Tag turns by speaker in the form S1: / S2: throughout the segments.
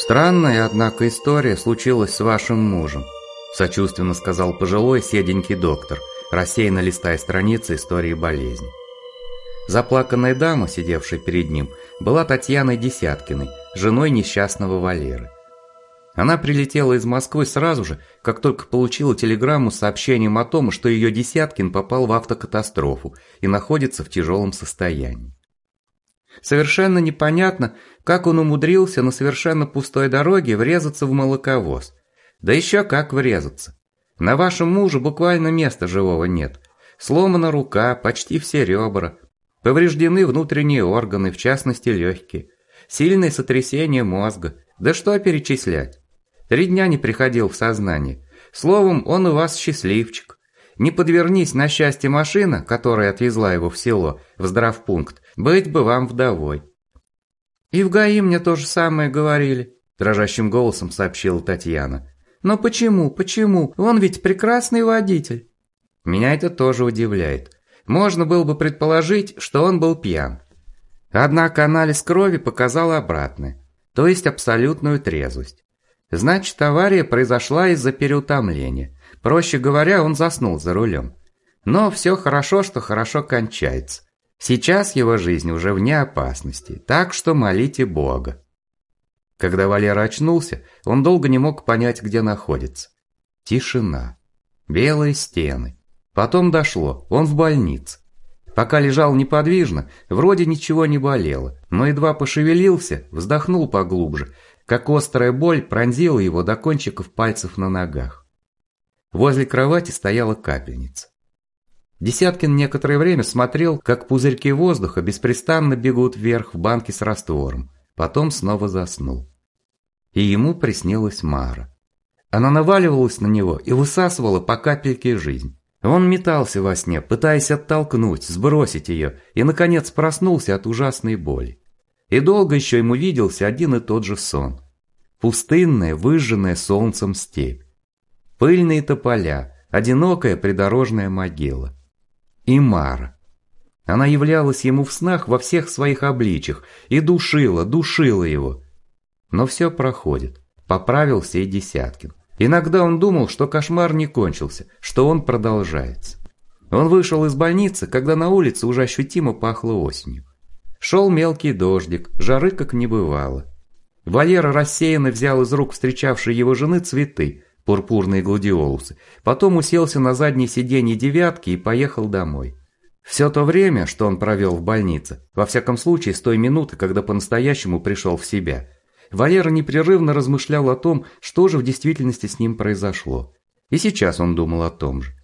S1: «Странная, однако, история случилась с вашим мужем», – сочувственно сказал пожилой седенький доктор, рассеянно листая страницы истории болезни. Заплаканная дама, сидевшая перед ним, была Татьяной Десяткиной, женой несчастного Валеры. Она прилетела из Москвы сразу же, как только получила телеграмму с сообщением о том, что ее Десяткин попал в автокатастрофу и находится в тяжелом состоянии. Совершенно непонятно, как он умудрился на совершенно пустой дороге врезаться в молоковоз. Да еще как врезаться. На вашем муже буквально места живого нет. Сломана рука, почти все ребра. Повреждены внутренние органы, в частности легкие. Сильное сотрясение мозга. Да что перечислять. 3 дня не приходил в сознание. Словом, он у вас счастливчик. Не подвернись на счастье машина, которая отвезла его в село, в здравпункт, быть бы вам вдовой. И в ГАИ мне то же самое говорили, дрожащим голосом сообщила Татьяна. Но почему? Он ведь прекрасный водитель. Меня это тоже удивляет. Можно было бы предположить, что он был пьян. Однако анализ крови показал обратное, то есть абсолютную трезвость. Значит, авария произошла из-за переутомления. Проще говоря, он заснул за рулем. Но все хорошо, что хорошо кончается. Сейчас его жизнь уже вне опасности, так что молите Бога. Когда Валера очнулся, он долго не мог понять, где находится. Тишина. Белые стены. Потом дошло, он в больнице. Пока лежал неподвижно, вроде ничего не болело, но едва пошевелился, вздохнул поглубже, как острая боль пронзила его до кончиков пальцев на ногах. Возле кровати стояла капельница. Десяткин некоторое время смотрел, как пузырьки воздуха беспрестанно бегут вверх в банке с раствором, потом снова заснул. И ему приснилась Мара. Она наваливалась на него и высасывала по капельке жизнь. Он метался во сне, пытаясь оттолкнуть, сбросить ее, и, наконец, проснулся от ужасной боли. И долго еще ему виделся один и тот же сон. Пустынная, выжженная солнцем степь. Пыльные тополя, одинокая придорожная могила. И Мара. Она являлась ему в снах во всех своих обличьях и душила его. Но все проходит. Поправился и Десяткин. Иногда он думал, что кошмар не кончился, что он продолжается. Он вышел из больницы, когда на улице уже ощутимо пахло осенью. Шел мелкий дождик, жары как не бывало. Валера рассеянно взял из рук встречавшей его жены цветы, пурпурные гладиолусы, потом уселся на заднее сиденье девятки и поехал домой. Все то время, что он провел в больнице, во всяком случае с той минуты, когда по-настоящему пришел в себя, Валера непрерывно размышлял о том, что же в действительности с ним произошло. И сейчас он думал о том же.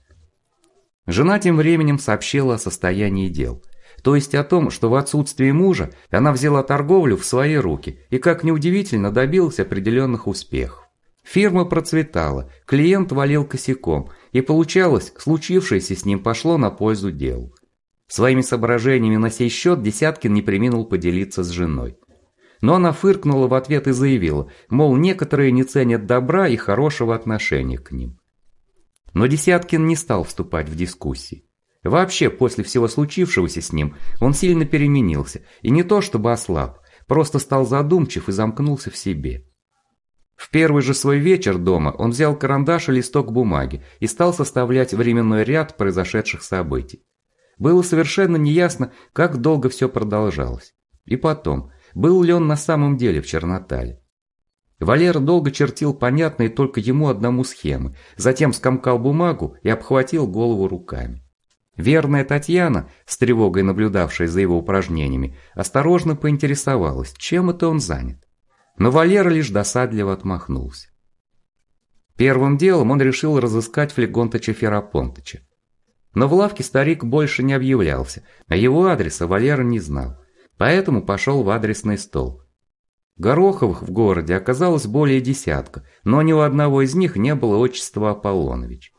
S1: Жена тем временем сообщила о состоянии дел. То есть о том, что в отсутствие мужа она взяла торговлю в свои руки и, как неудивительно, добилась определенных успехов. Фирма процветала, клиент валил косяком, и получалось, случившееся с ним пошло на пользу делу. Своими соображениями на сей счет Десяткин не преминул поделиться с женой. Но она фыркнула в ответ и заявила, мол, некоторые не ценят добра и хорошего отношения к ним. Но Десяткин не стал вступать в дискуссии. Вообще, после всего случившегося с ним, он сильно переменился, и не то чтобы ослаб, просто стал задумчив и замкнулся в себе. В первый же свой вечер дома он взял карандаш и листок бумаги и стал составлять временной ряд произошедших событий. Было совершенно неясно, как долго все продолжалось. И потом, был ли он на самом деле в Чернотале. Валера долго чертил понятные только ему одному схемы, затем скомкал бумагу и обхватил голову руками. Верная Татьяна, с тревогой наблюдавшая за его упражнениями, осторожно поинтересовалась, чем это он занят. Но Валера лишь досадливо отмахнулся. Первым делом он решил разыскать Флегонтыча Ферапонтыча. Но в лавке старик больше не объявлялся, а его адреса Валера не знал, поэтому пошел в адресный стол. Гороховых в городе оказалось более десятка, но ни у одного из них не было отчества Аполлонович.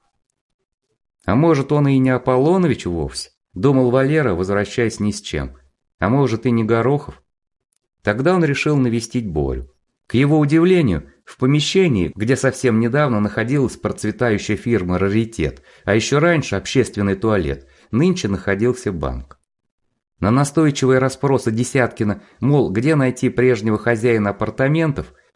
S1: А может, он и не Аполлонович вовсе, думал Валера, возвращаясь ни с чем. А может, и не Горохов. Тогда он решил навестить Борю. К его удивлению, в помещении, где совсем недавно находилась процветающая фирма «Раритет», а еще раньше общественный туалет, нынче находился банк. На настойчивые расспросы Десяткина, мол, где найти прежнего хозяина апартаментов,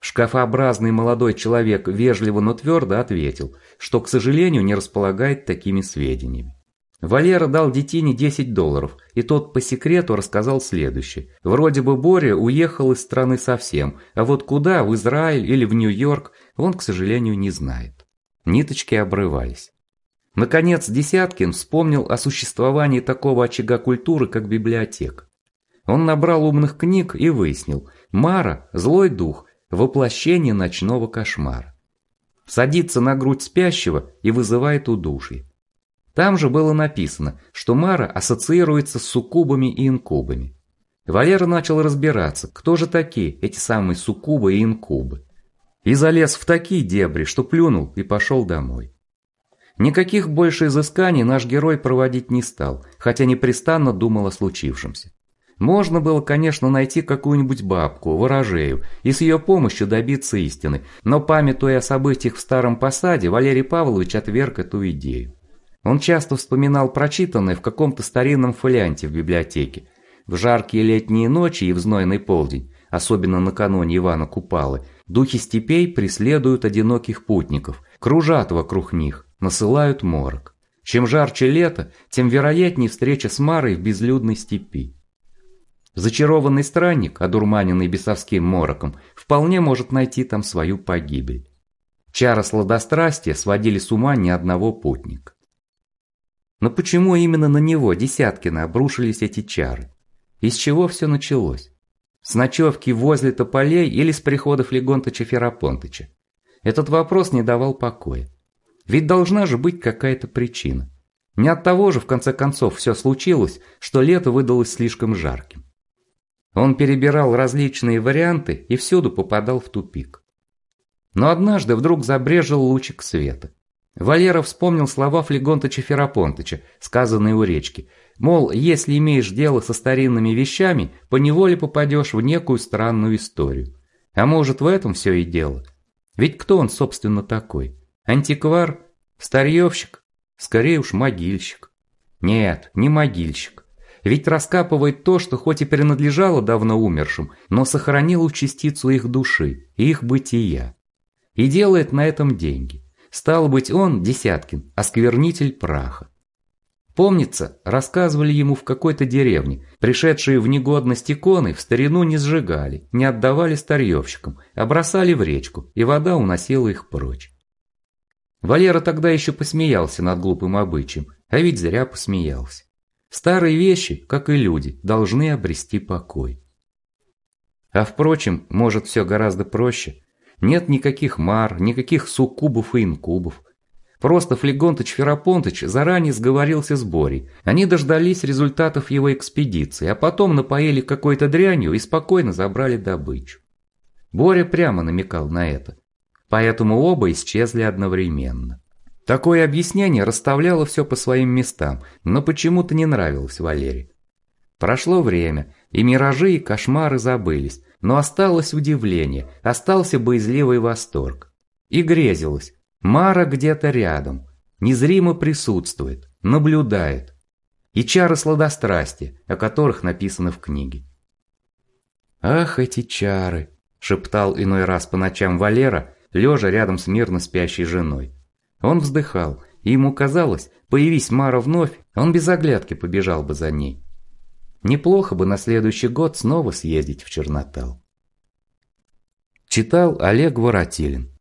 S1: Шкафообразный молодой человек вежливо, но твердо ответил, что, к сожалению, не располагает такими сведениями. Валера дал детине $10, и тот по секрету рассказал следующее. Вроде бы Боря уехал из страны совсем, а вот куда, в Израиль или в Нью-Йорк, он, к сожалению, не знает. Ниточки обрывались. Наконец, Десяткин вспомнил о существовании такого очага культуры, как библиотека. Он набрал умных книг и выяснил, Мара – злой дух, воплощение ночного кошмара. Садится на грудь спящего и вызывает удушье. Там же было написано, что Мара ассоциируется с суккубами и инкубами. Валера начал разбираться, кто же такие эти самые суккубы и инкубы. И залез в такие дебри, что плюнул и пошел домой. Никаких больше изысканий наш герой проводить не стал, хотя непрестанно думал о случившемся. Можно было, конечно, найти какую-нибудь бабку, ворожею, и с ее помощью добиться истины, но, памятуя о событиях в Старом Посаде, Валерий Павлович отверг эту идею. Он часто вспоминал прочитанное в каком-то старинном фолианте в библиотеке. В жаркие летние ночи и в знойный полдень, особенно накануне Ивана Купалы, духи степей преследуют одиноких путников, кружат вокруг них, насылают морок. Чем жарче лето, тем вероятнее встреча с Марой в безлюдной степи. Зачарованный странник, одурманенный бесовским мороком, вполне может найти там свою погибель. Чары сладострастия сводили с ума ни одного путника. Но почему именно на него, Десяткина, обрушились эти чары? Из чего все началось? С ночевки возле тополей или с приходов Легонтыча Ферапонтыча? Этот вопрос не давал покоя. Ведь должна же быть какая-то причина. Не от того же, в конце концов, все случилось, что лето выдалось слишком жарким. Он перебирал различные варианты и всюду попадал в тупик. Но однажды вдруг забрезжил лучик света. Валера вспомнил слова Флегонтыча Ферапонтыча, сказанные у речки. Мол, если имеешь дело со старинными вещами, поневоле попадешь в некую странную историю. А может, в этом все и дело? Ведь кто он, собственно, такой? Антиквар? Старьевщик? Скорее уж могильщик. Нет, не могильщик. Ведь раскапывает то, что хоть и принадлежало давно умершим, но сохранило частицу их души и их бытия. И делает на этом деньги. Стало быть, он, Десяткин, осквернитель праха. Помнится, рассказывали ему в какой-то деревне, пришедшие в негодность иконы в старину не сжигали, не отдавали старьевщикам, а бросали в речку, и вода уносила их прочь. Валера тогда еще посмеялся над глупым обычаем, а ведь зря посмеялся. Старые вещи, как и люди, должны обрести покой. А впрочем, может, все гораздо проще. Нет никаких мар, никаких суккубов и инкубов. Просто Флегонтыч Ферапонтыч заранее сговорился с Борей. Они дождались результатов его экспедиции, а потом напоили какой-то дрянью и спокойно забрали добычу. Боря прямо намекал на это. Поэтому оба исчезли одновременно. Такое объяснение расставляло все по своим местам, но почему-то не нравилось Валере. Прошло время, и миражи, и кошмары забылись, но осталось удивление, остался боязливый восторг. И грезилось. Мара где-то рядом, незримо присутствует, наблюдает. И чары сладострастия, о которых написано в книге. «Ах, эти чары!» – шептал иной раз по ночам Валера, лежа рядом с мирно спящей женой. Он вздыхал, и ему казалось, появись Мара вновь, он без оглядки побежал бы за ней. Неплохо бы на следующий год снова съездить в Чернотал. Читал Олег Воротилин.